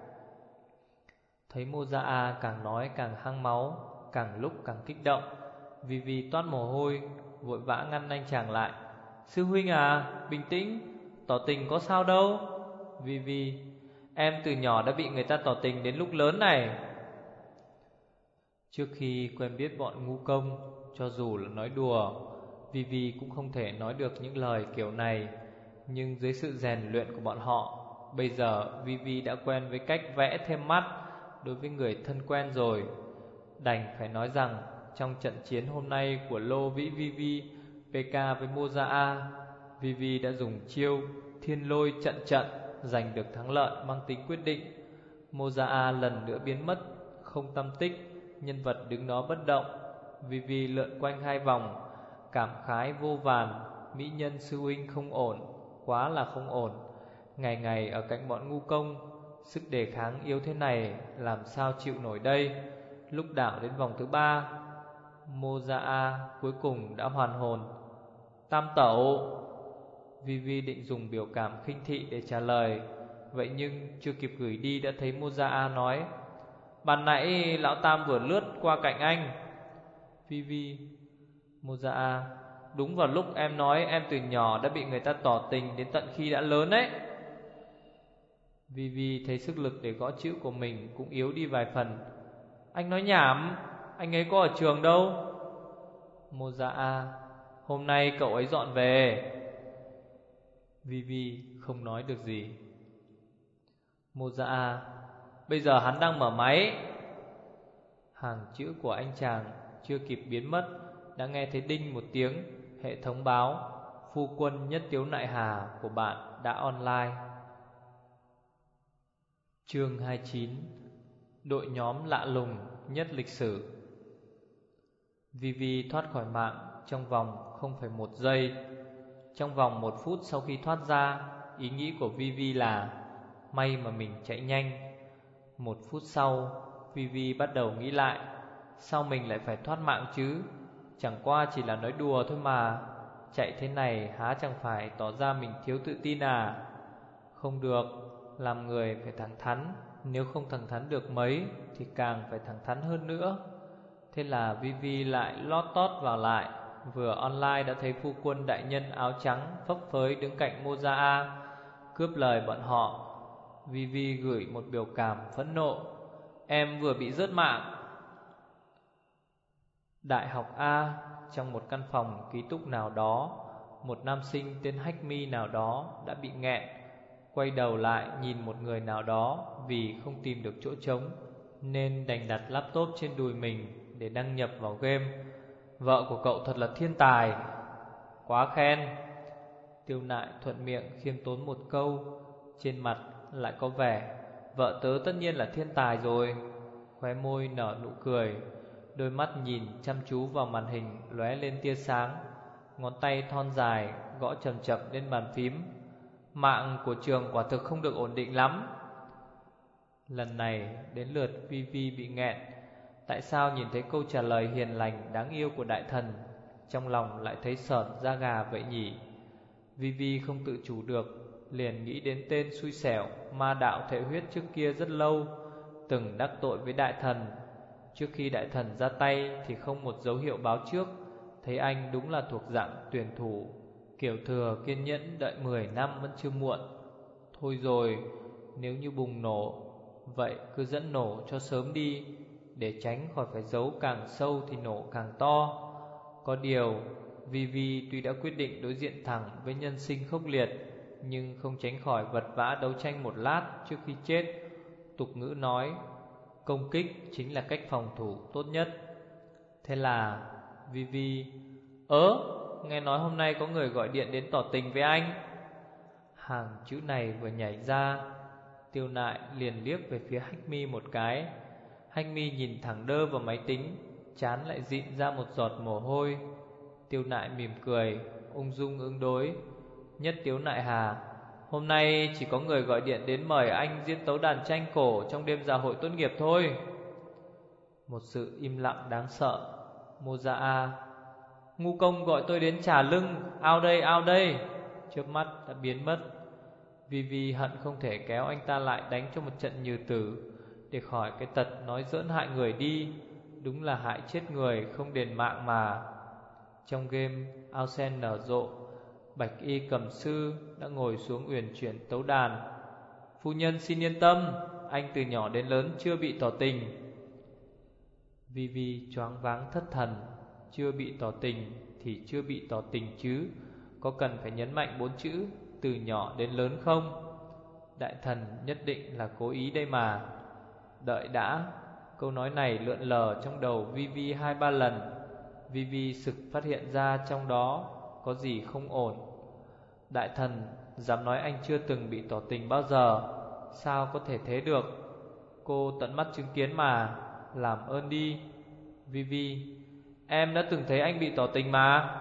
Thấy Moza càng nói càng hăng máu, càng lúc càng kích động, Vivi toát mồ hôi, vội vã ngăn anh chàng lại. Sư huynh à, bình tĩnh, tỏ tình có sao đâu. Vivi: Em từ nhỏ đã bị người ta tỏ tình đến lúc lớn này. Trước khi quen biết bọn ngu công, cho dù là nói đùa, Vivi cũng không thể nói được những lời kiểu này. Nhưng dưới sự rèn luyện của bọn họ, bây giờ Vivi đã quen với cách vẽ thêm mắt đối với người thân quen rồi. Đành phải nói rằng trong trận chiến hôm nay của Lô Vĩ Vivi pê ca với Moza, Vivi đã dùng chiêu thiên lôi trận trận giành được thắng lợi mang tính quyết định. Moza lần nữa biến mất không tăm tích, nhân vật đứng đó bất động. Vivi lượn quanh hai vòng, cảm khái vô vàn. Mỹ nhân sư huynh không ổn, quá là không ổn. Ngày ngày ở cạnh bọn ngu công, sức đề kháng yếu thế này làm sao chịu nổi đây. Lúc đảo đến vòng thứ ba, Moza cuối cùng đã hoàn hồn. Tam tẩu. Vivi định dùng biểu cảm khinh thị để trả lời, vậy nhưng chưa kịp gửi đi đã thấy Moza nói: Ban nãy lão Tam vừa lướt qua cạnh anh. Vivi: Moza, đúng vào lúc em nói em từ nhỏ đã bị người ta tỏ tình đến tận khi đã lớn đấy. Vivi thấy sức lực để gõ chữ của mình cũng yếu đi vài phần. Anh nói nhảm, anh ấy có ở trường đâu. Moza: Hôm nay cậu ấy dọn về. Vivi không nói được gì. Moza: Bây giờ hắn đang mở máy. Hàng chữ của anh chàng chưa kịp biến mất, đã nghe thấy đinh một tiếng. Hệ thống báo: Phu quân Nhất Tiếu Nại Hà của bạn đã online. Chương hai mươi chín. Đội nhóm lạ lùng nhất lịch sử. Vivi thoát khỏi mạng trong vòng không phẩy một giây. Trong vòng một phút sau khi thoát ra, ý nghĩ của Vivi là may mà mình chạy nhanh. Một phút sau, Vivi bắt đầu nghĩ lại, sao mình lại phải thoát mạng chứ? Chẳng qua chỉ là nói đùa thôi mà. Chạy thế này há chẳng phải tỏ ra mình thiếu tự tin à? Không được, làm người phải thẳng thắn. Nếu không thẳng thắn được mấy thì càng phải thẳng thắn hơn nữa. Thế là Vivi lại lót tót vào lại. Vừa online đã thấy phu quân đại nhân áo trắng phấp phới đứng cạnh Moza cướp lời bọn họ. Vivi gửi một biểu cảm phẫn nộ: Em vừa bị rớt mạng. Đại học A, trong một căn phòng ký túc nào đó, một nam sinh tên Hackmi nào đó đã bị nghẹn. Quay đầu lại nhìn một người nào đó, vì không tìm được chỗ trống nên đành đặt laptop trên đùi mình để đăng nhập vào game. Vợ của cậu thật là thiên tài. Quá khen. Tiêu Nại thuận miệng khiêm tốn một câu, trên mặt lại có vẻ vợ tớ tất nhiên là thiên tài rồi. Khóe môi nở nụ cười, đôi mắt nhìn chăm chú vào màn hình lóe lên tia sáng. Ngón tay thon dài gõ chậm chậm lên bàn phím. Mạng của trường quả thực không được ổn định lắm. Lần này đến lượt Vi Vi bị nghẹn. Tại sao nhìn thấy câu trả lời hiền lành đáng yêu của đại thần, trong lòng lại thấy sởn da gà vậy nhỉ? Vi Vi không tự chủ được, liền nghĩ đến tên xui xẻo ma đạo thể huyết trước kia rất lâu, từng đắc tội với đại thần. Trước khi đại thần ra tay thì không một dấu hiệu báo trước, thấy anh đúng là thuộc dạng tuyển thủ, kiểu thừa kiên nhẫn đợi mười năm vẫn chưa muộn. Thôi rồi, nếu như bùng nổ, vậy cứ dẫn nổ cho sớm đi, để tránh khỏi phải giấu càng sâu thì nổ càng to. Có điều, Vi Vi tuy đã quyết định đối diện thẳng với nhân sinh khốc liệt, nhưng không tránh khỏi vật vã đấu tranh một lát trước khi chết. Tục ngữ nói, công kích chính là cách phòng thủ tốt nhất. Thế là Vi Vi: Ớ, nghe nói hôm nay có người gọi điện đến tỏ tình với anh. Hàng chữ này vừa nhảy ra, Tiêu Nại liền liếc về phía Hách Mi một cái. Hách Mi nhìn thẳng đơ vào máy tính, trán lại dịn ra một giọt mồ hôi. Tiêu Nại mỉm cười, ung dung ứng đối: Nhất Tiếu Nại Hà, hôm nay chỉ có người gọi điện đến mời anh diễn tấu đàn tranh cổ trong đêm dạ hội tốt nghiệp thôi. Một sự im lặng đáng sợ. Mô Gia A: Ngu công gọi tôi đến trả lưng, ao đây ao đây. Chớp mắt đã biến mất. Vi Vi hận không thể kéo anh ta lại đánh cho một trận như tử, để khỏi cái tật nói giỡn hại người đi. Đúng là hại chết người không đền mạng mà. Trong game ao sen nở rộ, Bạch Y cầm sư đã ngồi xuống uyển chuyển tấu đàn. Phu nhân xin yên tâm, anh từ nhỏ đến lớn chưa bị tỏ tình. Vi Vi choáng váng thất thần. Chưa bị tỏ tình thì chưa bị tỏ tình chứ, có cần phải nhấn mạnh bốn chữ từ nhỏ đến lớn không? Đại thần nhất định là cố ý đây mà. Đợi đã. Câu nói này lượn lờ trong đầu Vi Vi hai ba lần. Vi Vi sực phát hiện ra trong đó có gì không ổn. Đại thần dám nói anh chưa từng bị tỏ tình bao giờ, sao có thể thế được? Cô tận mắt chứng kiến mà, làm ơn đi. Vi Vi: Em đã từng thấy anh bị tỏ tình mà.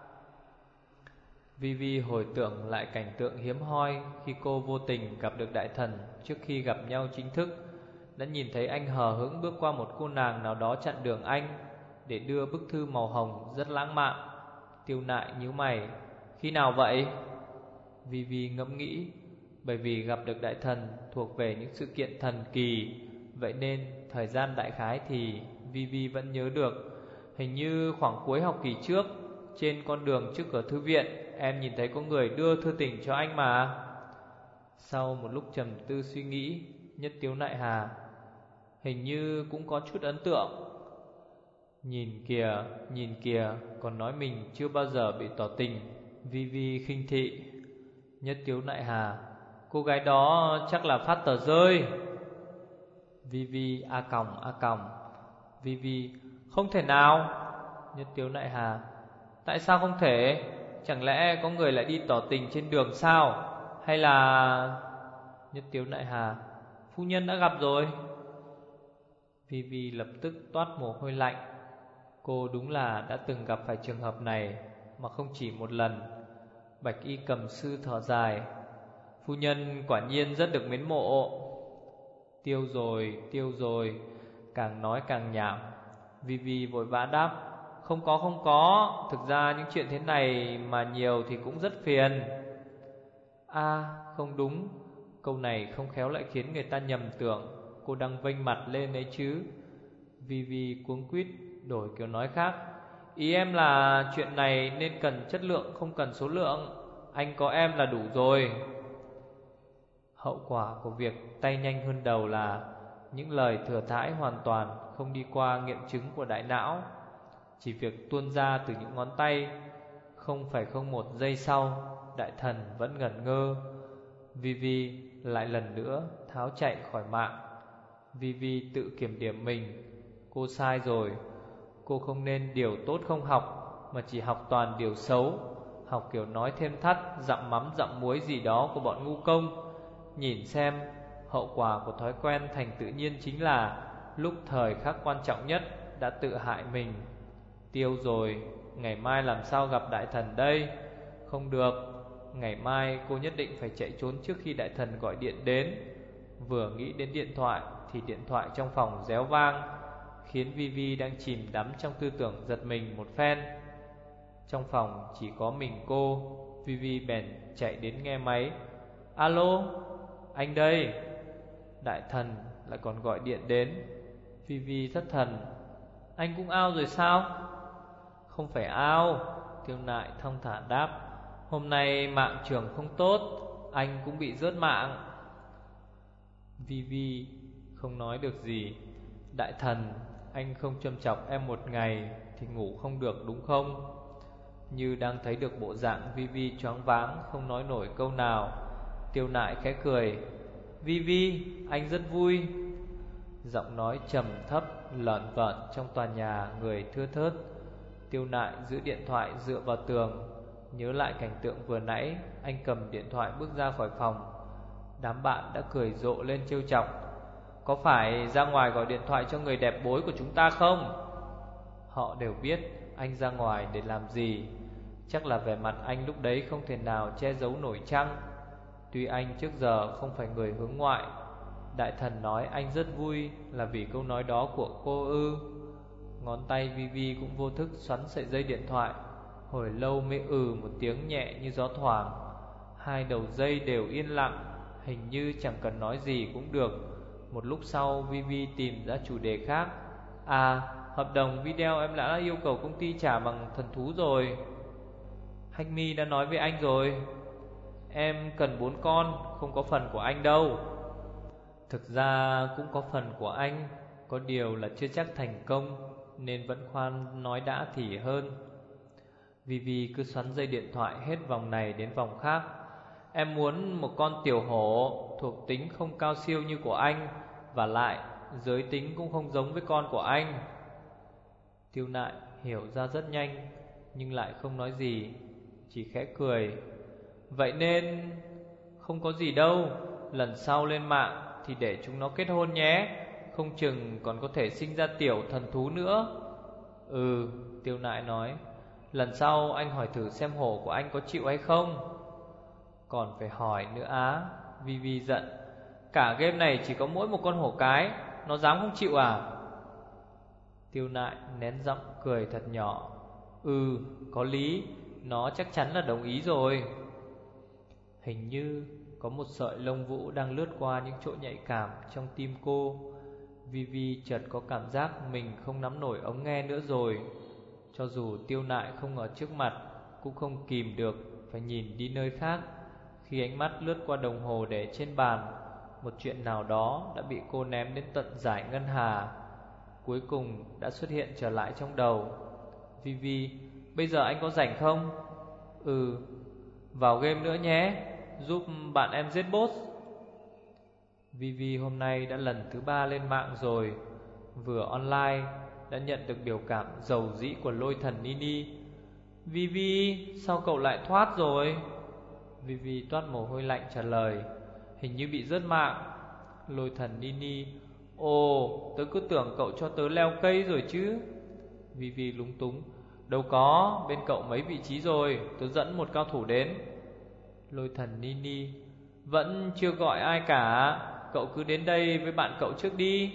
Vi Vi hồi tưởng lại cảnh tượng hiếm hoi khi cô vô tình gặp được đại thần trước khi gặp nhau chính thức. Đã nhìn thấy anh hờ hững bước qua một cô nàng nào đó chặn đường anh để đưa bức thư màu hồng rất lãng mạn. Tiêu Nại nhíu mày: Khi nào vậy? Vi Vi ngẫm nghĩ, bởi vì gặp được đại thần thuộc về những sự kiện thần kỳ, vậy nên thời gian đại khái thì Vi Vi vẫn nhớ được. Hình như khoảng cuối học kỳ trước, trên con đường trước cửa thư viện, em nhìn thấy có người đưa thư tình cho anh mà. Sau một lúc trầm tư suy nghĩ, Nhất Tiếu Nại Hà: Hình như cũng có chút ấn tượng. Nhìn kìa, nhìn kìa, còn nói mình chưa bao giờ bị tỏ tình. Vi Vi khinh thị. Nhất Tiếu Nại Hà: Cô gái đó chắc là phát tờ rơi. Vi Vi a còng a còng. Vi Vi: Không thể nào. Nhất Tiếu Nại Hà: Tại sao không thể? Chẳng lẽ có người lại đi tỏ tình trên đường sao? Hay là... Nhất Tiếu Nại Hà: Phu nhân đã gặp rồi. Vi Vi lập tức toát mồ hôi lạnh. Cô đúng là đã từng gặp phải trường hợp này, mà không chỉ một lần. Bạch Y cầm sư thở dài: Phu nhân quả nhiên rất được mến mộ. Tiêu rồi, tiêu rồi. Càng nói càng nhảm. Vi Vi vội vã đáp: Không có, không có. Thực ra những chuyện thế này mà nhiều thì cũng rất phiền. À, không đúng. Câu này không khéo lại khiến người ta nhầm tưởng cô đang vênh mặt lên ấy chứ. Vi Vi cuống quýt đổi kiểu nói khác: Ý em là chuyện này nên cần chất lượng không cần số lượng. Anh có em là đủ rồi. Hậu quả của việc tay nhanh hơn đầu là những lời thừa thãi hoàn toàn không đi qua nghiệm chứng của đại não, chỉ việc tuôn ra từ những ngón tay. Không phải không một giây sau, đại thần vẫn ngẩn ngơ. Vi Vi lại lần nữa tháo chạy khỏi mạng. Vi Vi tự kiểm điểm mình. Cô sai rồi. Cô không nên điều tốt không học, mà chỉ học toàn điều xấu. Học kiểu nói thêm thắt, dặm mắm dặm muối gì đó của bọn ngu công. Nhìn xem, hậu quả của thói quen thành tự nhiên chính là lúc thời khắc quan trọng nhất đã tự hại mình. Tiêu rồi, ngày mai làm sao gặp đại thần đây? Không được, ngày mai cô nhất định phải chạy trốn trước khi đại thần gọi điện đến. Vừa nghĩ đến điện thoại thì điện thoại trong phòng réo vang, khiến Vivi đang chìm đắm trong tư tưởng giật mình một phen. Trong phòng chỉ có mình cô, Vivi bèn chạy đến nghe máy. Alo, anh đây. Đại thần lại còn gọi điện đến. Vivi thất thần. Anh cũng out rồi sao? Không phải out, Tiêu Nại thong thả đáp. Hôm nay mạng trường không tốt, anh cũng bị rớt mạng. Vivi không nói được gì. Đại thần, anh không châm chọc em một ngày thì ngủ không được đúng không? Như đang thấy được bộ dạng Vivi choáng váng không nói nổi câu nào, Tiêu Nại khẽ cười. Vivi, anh rất vui. Giọng nói trầm thấp lởn vởn trong tòa nhà người thưa thớt. Tiêu Nại giữ điện thoại dựa vào tường, nhớ lại cảnh tượng vừa nãy. Anh cầm điện thoại bước ra khỏi phòng. Đám bạn đã cười rộ lên trêu chọc. Có phải ra ngoài gọi điện thoại cho người đẹp bối của chúng ta không? Họ đều biết anh ra ngoài để làm gì. Chắc là vẻ mặt anh lúc đấy không thể nào che giấu nổi chăng. Tuy anh trước giờ không phải người hướng ngoại. Đại thần nói anh rất vui là vì câu nói đó của cô ư? Ngón tay Vivi cũng vô thức xoắn sợi dây điện thoại. Hồi lâu mới ừ một tiếng nhẹ như gió thoảng. Hai đầu dây đều yên lặng, hình như chẳng cần nói gì cũng được. Một lúc sau Vivi tìm ra chủ đề khác. À, hợp đồng video em đã yêu cầu công ty trả bằng thần thú rồi. Hackme đã nói với anh rồi. Em cần bốn con, không có phần của anh đâu. Thực ra cũng có phần của anh, có điều là chưa chắc thành công, nên vẫn khoan nói đã thì hơn. Vivi cứ xoắn dây điện thoại hết vòng này đến vòng khác. Em muốn một con tiểu hổ thuộc tính không cao siêu như của anh, và lại giới tính cũng không giống với con của anh. Tiêu Nại hiểu ra rất nhanh, nhưng lại không nói gì, chỉ khẽ cười. Vậy nên không có gì đâu, lần sau lên mạng thì để chúng nó kết hôn nhé, không chừng còn có thể sinh ra tiểu thần thú nữa. Ừ, Tiêu Nại nói. Lần sau anh hỏi thử xem hổ của anh có chịu hay không. Còn phải hỏi nữa á? Vivi giận. Cả game này chỉ có mỗi một con hổ cái, nó dám không chịu à? Tiêu Nại nén giọng cười thật nhỏ. Ừ, có lý, nó chắc chắn là đồng ý rồi. Hình như có một sợi lông vũ đang lướt qua những chỗ nhạy cảm trong tim cô. Vivi chợt có cảm giác mình không nắm nổi ống nghe nữa rồi. Cho dù Tiêu Nại không ở trước mặt, cũng không kìm được phải nhìn đi nơi khác. Khi ánh mắt lướt qua đồng hồ để trên bàn, một chuyện nào đó đã bị cô ném đến tận giải ngân hà, cuối cùng đã xuất hiện trở lại trong đầu. Vivi, bây giờ anh có rảnh không? Ừ, vào game nữa nhé, giúp bạn em giết boss. Vivi hôm nay đã lần thứ ba lên mạng rồi. Vừa online đã nhận được biểu cảm dầu dĩ của lôi thần Nini. Vivi, sao cậu lại thoát rồi? Vivi toát mồ hôi lạnh trả lời. Hình như bị rớt mạng. Lôi thần Nini. Ồ, tớ cứ tưởng cậu cho tớ leo cây rồi chứ. Vivi lúng túng. Đâu có, bên cậu mấy vị trí rồi, tớ dẫn một cao thủ đến. Lôi thần Nini. Vẫn chưa gọi ai cả, cậu cứ đến đây với bạn cậu trước đi.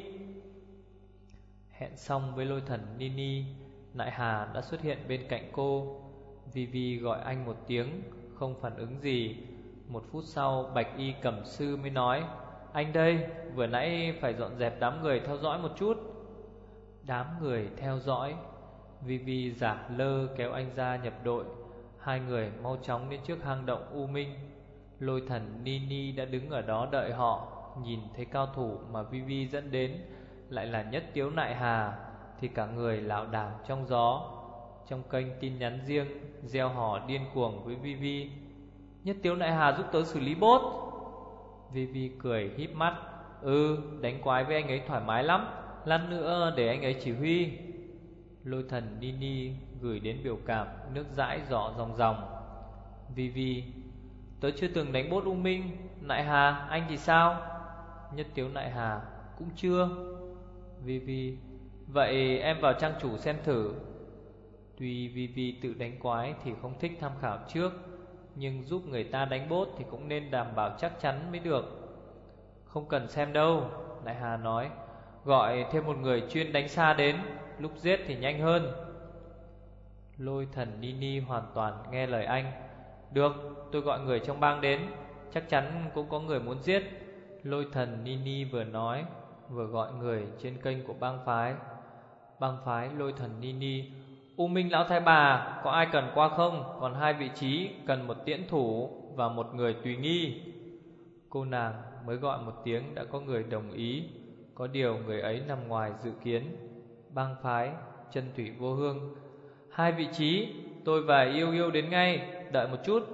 Hẹn xong với lôi thần Nini, Nại Hà đã xuất hiện bên cạnh cô. Vivi gọi anh một tiếng, không phản ứng gì. Một phút sau Bạch Y Cẩm Sư mới nói. Anh đây, vừa nãy phải dọn dẹp đám người theo dõi một chút. Đám người theo dõi? Vivi giả lơ kéo anh ra nhập đội. Hai người mau chóng đến trước hang động U Minh. Lôi thần Nini đã đứng ở đó đợi họ. Nhìn thấy cao thủ mà Vivi dẫn đến lại là Nhất Tiếu Nại Hà, thì cả người lảo đảo trong gió. Trong kênh tin nhắn riêng gieo hò điên cuồng với Vivi. Nhất Tiếu Nại Hà giúp tớ xử lý boss. Vivi cười híp mắt. Ừ, đánh quái với anh ấy thoải mái lắm, lát nữa để anh ấy chỉ huy. Lôi thần Nini gửi đến biểu cảm nước dãi rỏ ròng ròng. Vivi, tớ chưa từng đánh boss U Minh. Nại Hà, anh thì sao? Nhất Tiếu Nại Hà, cũng chưa. Vivi, vậy em vào trang chủ xem thử. Tuy Vivi tự đánh quái thì không thích tham khảo trước, nhưng giúp người ta đánh bốt thì cũng nên đảm bảo chắc chắn mới được. Không cần xem đâu, Đại Hà nói, gọi thêm một người chuyên đánh xa đến, lúc giết thì nhanh hơn. Lôi Thần Nini hoàn toàn nghe lời anh. Được, tôi gọi người trong bang đến, chắc chắn cũng có người muốn giết. Lôi Thần Nini vừa nói vừa gọi người trên kênh của bang phái. Bang phái Lôi Thần Nini: U Minh Lão Thái Bà, có ai cần qua không? Còn hai vị trí, cần một tiễn thủ và một người tùy nghi. Cô nàng mới gọi một tiếng đã có người đồng ý. Có điều người ấy nằm ngoài dự kiến. Bang phái Chân Thủy Vô Hương: Hai vị trí, tôi và Yêu Yêu đến ngay, đợi một chút.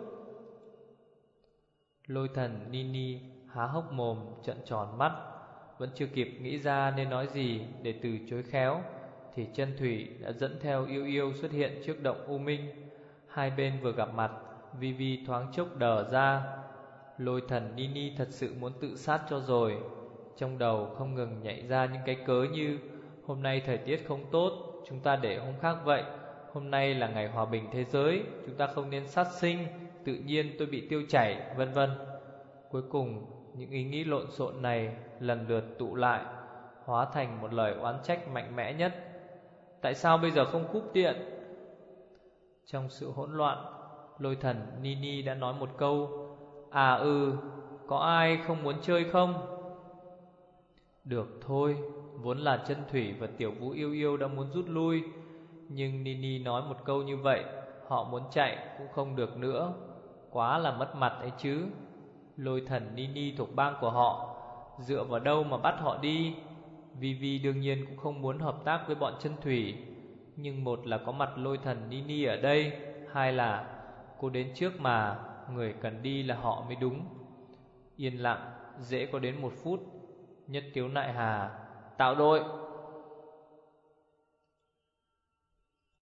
Lôi Thần Nini há hốc mồm trợn tròn mắt, vẫn chưa kịp nghĩ ra nên nói gì để từ chối khéo thì Chân Thủy đã dẫn theo Yêu Yêu xuất hiện trước động U Minh. Hai bên vừa gặp mặt, Vi Vi thoáng chốc đờ ra. Lôi Thần Nini thật sự muốn tự sát cho rồi. Trong đầu không ngừng nhảy ra những cái cớ như: hôm nay thời tiết không tốt, chúng ta để hôm khác vậy. Hôm nay là ngày hòa bình thế giới, chúng ta không nên sát sinh, tự nhiên tôi bị tiêu chảy, vân vân. Cuối cùng, những ý nghĩ lộn xộn này lần lượt tụ lại, hóa thành một lời oán trách mạnh mẽ nhất. Tại sao bây giờ không cúp điện? Trong sự hỗn loạn, Lôi Thần Nini đã nói một câu: À ừ, có ai không muốn chơi không? Được thôi, vốn là Chân Thủy và Tiểu Vũ Yêu Yêu đã muốn rút lui, nhưng Nini nói một câu như vậy, họ muốn chạy cũng không được nữa. Quá là mất mặt ấy chứ. Lôi Thần Nini thuộc bang của họ, dựa vào đâu mà bắt họ đi? Vi Vi đương nhiên cũng không muốn hợp tác với bọn Chân Thủy, nhưng một là có mặt Lôi Thần Nini ở đây, hai là cô đến trước mà, người cần đi là họ mới đúng. Yên lặng dễ có đến một phút. Nhất Tiếu Nại Hà: Tạo đội.